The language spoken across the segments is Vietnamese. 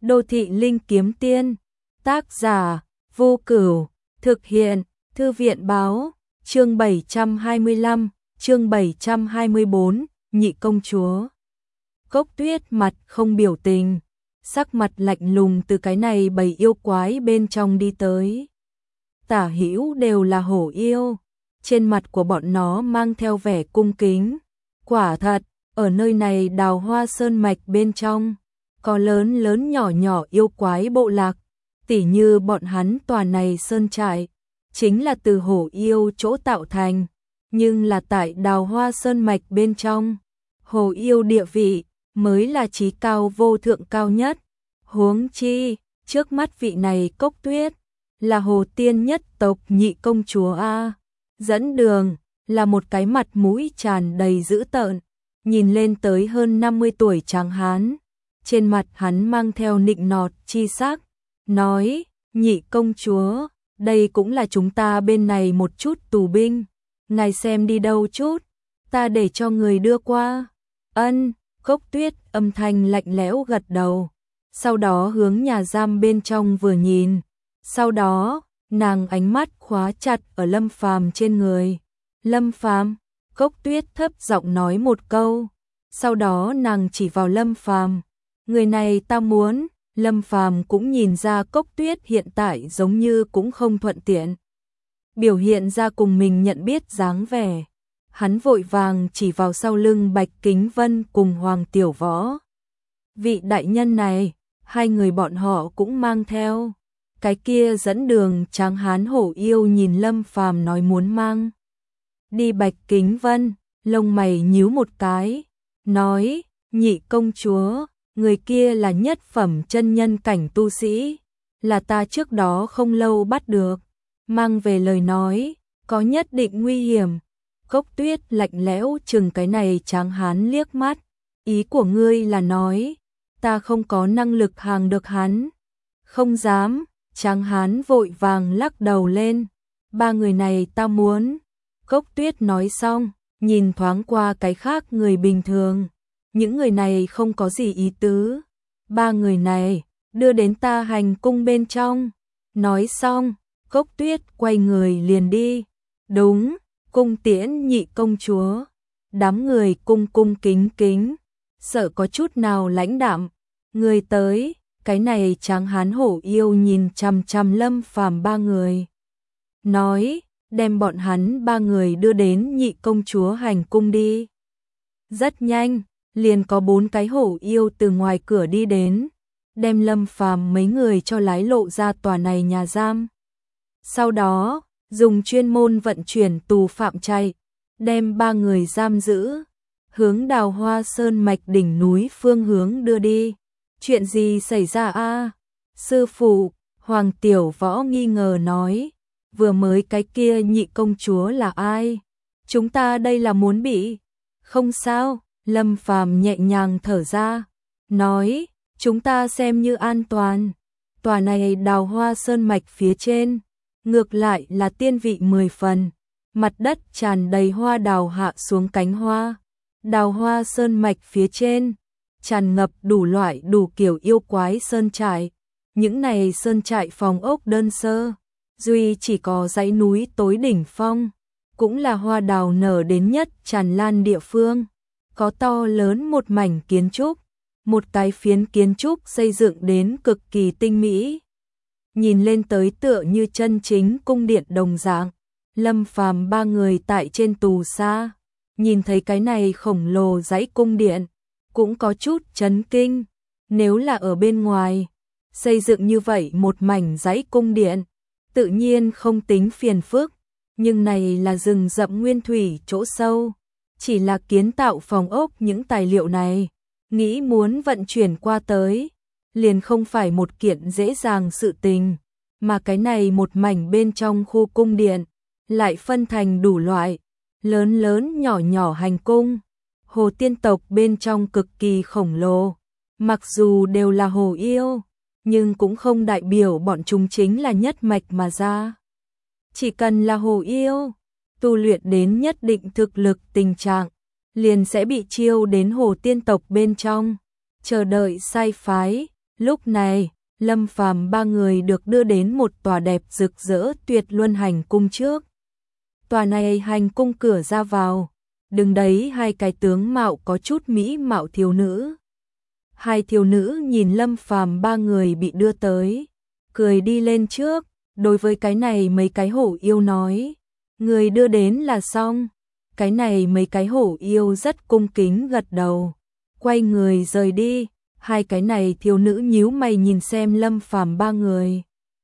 Đô thị linh kiếm tiên, tác giả, Vô Cửu, thực hiện, Thư viện báo, chương 725, chương 724, nhị công chúa. Cốc Tuyết mặt không biểu tình, sắc mặt lạnh lùng từ cái này bầy yêu quái bên trong đi tới. Tả hữu đều là hổ yêu, trên mặt của bọn nó mang theo vẻ cung kính. Quả thật, ở nơi này Đào Hoa Sơn mạch bên trong, có lớn lớn nhỏ nhỏ yêu quái bộ lạc, tỉ như bọn hắn tòa này sơn trại, chính là từ hổ yêu chỗ tạo thành, nhưng là tại Đào Hoa Sơn mạch bên trong, hổ yêu địa vị mới là chí cao vô thượng cao nhất. Huống chi, trước mắt vị này Cốc Tuyết, là hồ tiên nhất tộc nhị công chúa A. Dẫn đường, là một cái mặt mũi tràn đầy dữ tợn, nhìn lên tới hơn 50 tuổi tráng hán. Trên mặt hắn mang theo nịnh nọt chi sắc, nói, nhị công chúa, đây cũng là chúng ta bên này một chút tù binh, ngài xem đi đâu chút, ta để cho người đưa qua. Ân, Cốc Tuyết âm thanh lạnh lẽo gật đầu, sau đó hướng nhà giam bên trong vừa nhìn, sau đó, nàng ánh mắt khóa chặt ở Lâm Phàm trên người. Lâm Phàm, Cốc Tuyết thấp giọng nói một câu, sau đó nàng chỉ vào Lâm Phàm, người này ta muốn. Lâm Phàm cũng nhìn ra Cốc Tuyết hiện tại giống như cũng không thuận tiện, biểu hiện ra cùng mình nhận biết dáng vẻ. Hắn vội vàng chỉ vào sau lưng Bạch Kính Vân cùng Hoàng Tiểu Võ. Vị đại nhân này, hai người bọn họ cũng mang theo. Cái kia dẫn đường tráng hán hổ yêu nhìn Lâm Phàm nói muốn mang đi Bạch Kính Vân, lông mày nhíu một cái, nói, nhị công chúa, người kia là nhất phẩm chân nhân cảnh tu sĩ, là ta trước đó không lâu bắt được, mang về lời nói, có nhất định nguy hiểm. Cốc Tuyết lạnh lẽo chừng cái này tráng hán liếc mắt, ý của ngươi là nói, ta không có năng lực hàng được hắn. Không dám, tráng hán vội vàng lắc đầu lên, ba người này ta muốn. Cốc Tuyết nói xong, nhìn thoáng qua cái khác người bình thường, những người này không có gì ý tứ, ba người này, đưa đến ta hành cung bên trong. Nói xong, Cốc Tuyết quay người liền đi. Đúng, cung tiễn nhị công chúa. Đám người cung cung kính kính, sợ có chút nào lãnh đạm. Người tới, cái này tráng hán hổ yêu nhìn chằm chằm Lâm Phàm ba người, nói, đem bọn hắn ba người đưa đến nhị công chúa hành cung đi. Rất nhanh, liền có 4 cái hổ yêu từ ngoài cửa đi đến, đem Lâm Phàm mấy người cho lái lộ ra tòa này nhà giam. Sau đó, dùng chuyên môn vận chuyển tù phạm chạy, đem ba người giam giữ, hướng Đào Hoa Sơn mạch đỉnh núi phương hướng đưa đi. Chuyện gì xảy ra a? Sư phụ, Hoàng Tiểu Võ nghi ngờ nói, vừa mới cái kia nhị công chúa là ai? Chúng ta đây là muốn bị. Không sao, Lâm Phàm nhẹ nhàng thở ra, nói, chúng ta xem như an toàn. Tòa này Đào Hoa Sơn mạch phía trên, ngược lại là tiên vị 10 phần, mặt đất tràn đầy hoa đào hạ xuống cánh hoa. Đào Hoa Sơn mạch phía trên, tràn ngập đủ loại đủ kiểu yêu quái sơn trại. Những này sơn trại phòng ốc đơn sơ, duy chỉ có dãy núi tối đỉnh phong, cũng là hoa đào nở đến nhất tràn lan địa phương. Có to lớn một mảnh kiến trúc, một cái phiến kiến trúc xây dựng đến cực kỳ tinh mỹ, nhìn lên tới tựa như chân chính cung điện đồng dạng. Lâm Phàm ba người tại trên tù xa, nhìn thấy cái này khổng lồ dãy cung điện, cũng có chút chấn kinh. Nếu là ở bên ngoài, xây dựng như vậy một mảnh dãy cung điện, tự nhiên không tính phiền phức, nhưng này là rừng rậm nguyên thủy chỗ sâu, chỉ là kiến tạo phòng ốc những tài liệu này, nghĩ muốn vận chuyển qua tới, liền không phải một kiện dễ dàng sự tình, mà cái này một mảnh bên trong khu cung điện, lại phân thành đủ loại, lớn lớn nhỏ nhỏ hành cung. Hồ tiên tộc bên trong cực kỳ khổng lồ, mặc dù đều là hồ yêu, nhưng cũng không đại biểu bọn chúng chính là nhất mạch mà ra. Chỉ cần là hồ yêu, tu luyện đến nhất định thực lực tình trạng, liền sẽ bị chiêu đến hồ tiên tộc bên trong, chờ đợi sai phái. Lúc này, Lâm Phàm ba người được đưa đến một tòa đẹp rực rỡ tuyệt luân hành cung trước. Tòa này hành cung cửa ra vào, đứng đấy hai cái tướng mạo có chút mỹ mạo thiếu nữ. Hai thiếu nữ nhìn Lâm Phàm ba người bị đưa tới, cười đi lên trước, đối với cái này mấy cái hổ yêu nói, người đưa đến là xong. Cái này mấy cái hổ yêu rất cung kính gật đầu, quay người rời đi. Hai cái này thiếu nữ nhíu mày nhìn xem Lâm Phàm ba người.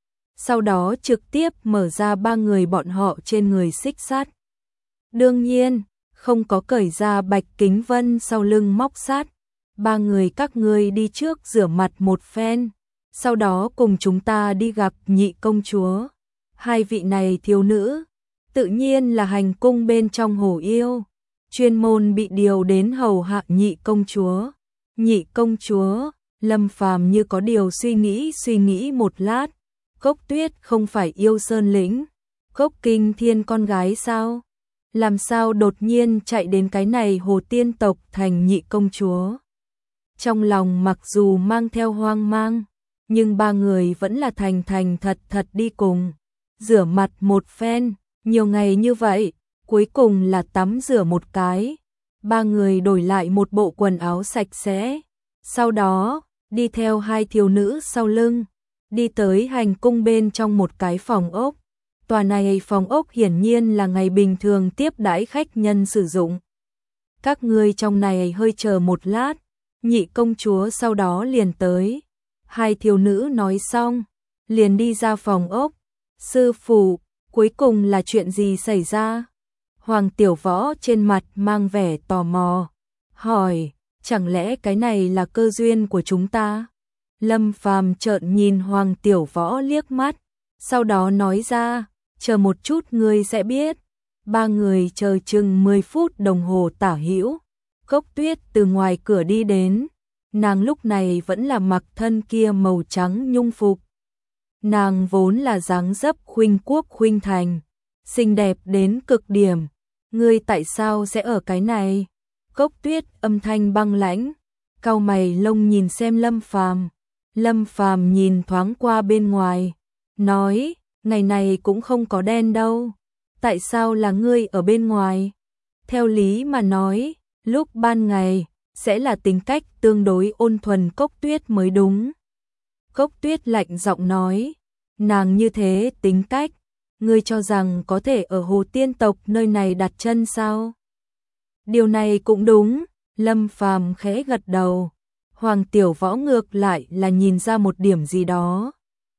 Sau đó trực tiếp mở ra ba người bọn họ trên người xích sắt. Đương nhiên, không có cởi ra Bạch Kính Vân sau lưng móc sắt. Ba người các ngươi đi trước rửa mặt một phen, sau đó cùng chúng ta đi gặp nhị công chúa. Hai vị này thiếu nữ, tự nhiên là hành cung bên trong hổ yêu, chuyên môn bị điều đến hầu hạ nhị công chúa. Nhị công chúa, Lâm Phàm như có điều suy nghĩ một lát, Cốc Tuyết không phải yêu Sơn Lĩnh, Cốc Kinh Thiên con gái sao? Làm sao đột nhiên chạy đến cái này Hồ Tiên tộc thành nhị công chúa? Trong lòng mặc dù mang theo hoang mang, nhưng ba người vẫn là thành thật đi cùng, rửa mặt một phen, nhiều ngày như vậy, cuối cùng là tắm rửa một cái. Ba người đổi lại một bộ quần áo sạch sẽ, sau đó đi theo hai thiếu nữ sau lưng, đi tới hành cung bên trong một cái phòng ốc. Tòa này phòng ốc hiển nhiên là ngày bình thường tiếp đãi khách nhân sử dụng. Các ngươi trong này hơi chờ một lát, nhị công chúa sau đó liền tới. Hai thiếu nữ nói xong, liền đi ra phòng ốc. Sư phụ, cuối cùng là chuyện gì xảy ra? Hoàng Tiểu Võ trên mặt mang vẻ tò mò, hỏi, chẳng lẽ cái này là cơ duyên của chúng ta? Lâm Phàm trợn nhìn Hoàng Tiểu Võ liếc mắt, sau đó nói ra, chờ một chút ngươi sẽ biết. Ba người chờ chừng 10 phút đồng hồ tả hữu, Cốc Tuyết từ ngoài cửa đi đến, nàng lúc này vẫn là mặc thân kia màu trắng nhung phục. Nàng vốn là dáng dấp khuynh quốc khuynh thành, xinh đẹp đến cực điểm. Ngươi tại sao sẽ ở cái này? Cốc Tuyết âm thanh băng lãnh, cau mày lông nhìn xem Lâm Phàm. Lâm Phàm nhìn thoáng qua bên ngoài, nói, ngày này cũng không có đen đâu. Tại sao là ngươi ở bên ngoài? Theo lý mà nói, lúc ban ngày sẽ là tính cách tương đối ôn thuần Cốc Tuyết mới đúng. Cốc Tuyết lạnh giọng nói, nàng như thế tính cách, ngươi cho rằng có thể ở Hồ Tiên tộc nơi này đặt chân sao? Điều này cũng đúng, Lâm Phàm khẽ gật đầu. Hoàng Tiểu Võ ngược lại là nhìn ra một điểm gì đó.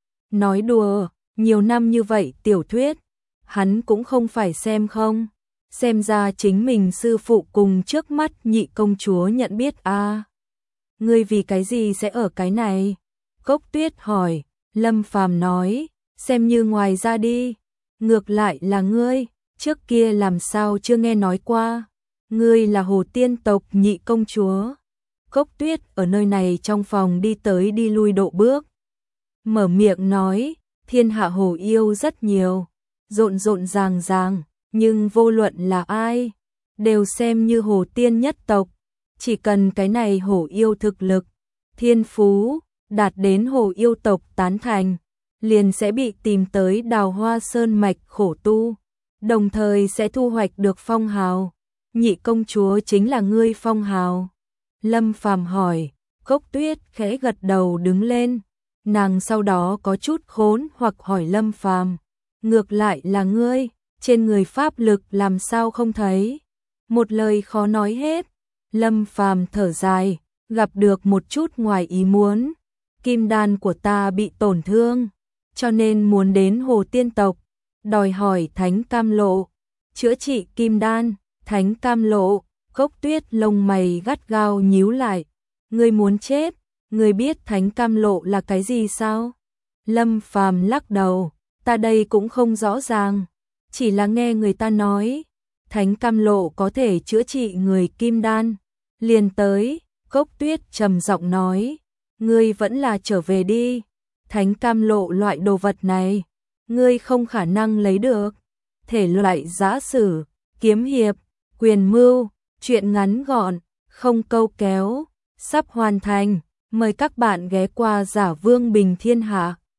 Nói đùa, nhiều năm như vậy tiểu thuyết, hắn cũng không phải xem không. Xem ra chính mình sư phụ cùng trước mắt nhị công chúa nhận biết a. Ngươi vì cái gì sẽ ở cái này? Cốc Tuyết hỏi. Lâm Phàm nói, xem như ngoài ra đi. Ngược lại là ngươi, trước kia làm sao chưa nghe nói qua. Ngươi là Hồ Tiên tộc nhị công chúa. Cốc Tuyết ở nơi này trong phòng đi tới đi lui độ bước. Mở miệng nói, thiên hạ hổ yêu rất nhiều, rộn ràng, nhưng vô luận là ai, đều xem như Hồ Tiên nhất tộc. Chỉ cần cái này hổ yêu thực lực, thiên phú, đạt đến hổ yêu tộc tán thành, liền sẽ bị tìm tới Đào Hoa Sơn mạch khổ tu, đồng thời sẽ thu hoạch được phong hào. Nhị công chúa chính là ngươi phong hào. Lâm Phàm hỏi. Cốc Tuyết khẽ gật đầu đứng lên. Nàng sau đó có chút khốn hoặc hỏi Lâm Phàm, ngược lại là ngươi, trên người pháp lực làm sao không thấy? Một lời khó nói hết. Lâm Phàm thở dài, gặp được một chút ngoài ý muốn. Kim đan của ta bị tổn thương, cho nên muốn đến Hồ Tiên tộc, đòi hỏi Thánh Cam Lộ, chữa trị kim đan. Thánh Cam Lộ, Cốc Tuyết lông mày gắt gao nhíu lại. Ngươi muốn chết, ngươi biết Thánh Cam Lộ là cái gì sao? Lâm Phàm lắc đầu, ta đây cũng không rõ ràng, chỉ là nghe người ta nói, Thánh Cam Lộ có thể chữa trị người kim đan. Liền tới, Cốc Tuyết trầm giọng nói, ngươi vẫn là trở về đi, Thánh Cam Lộ loại đồ vật này, ngươi không khả năng lấy được. Thể loại giã sử, kiếm hiệp, quyền mưu, truyện ngắn gọn, không câu kéo, sắp hoàn thành. Mời các bạn ghé qua Giả Vương Bình Thiên Hạ.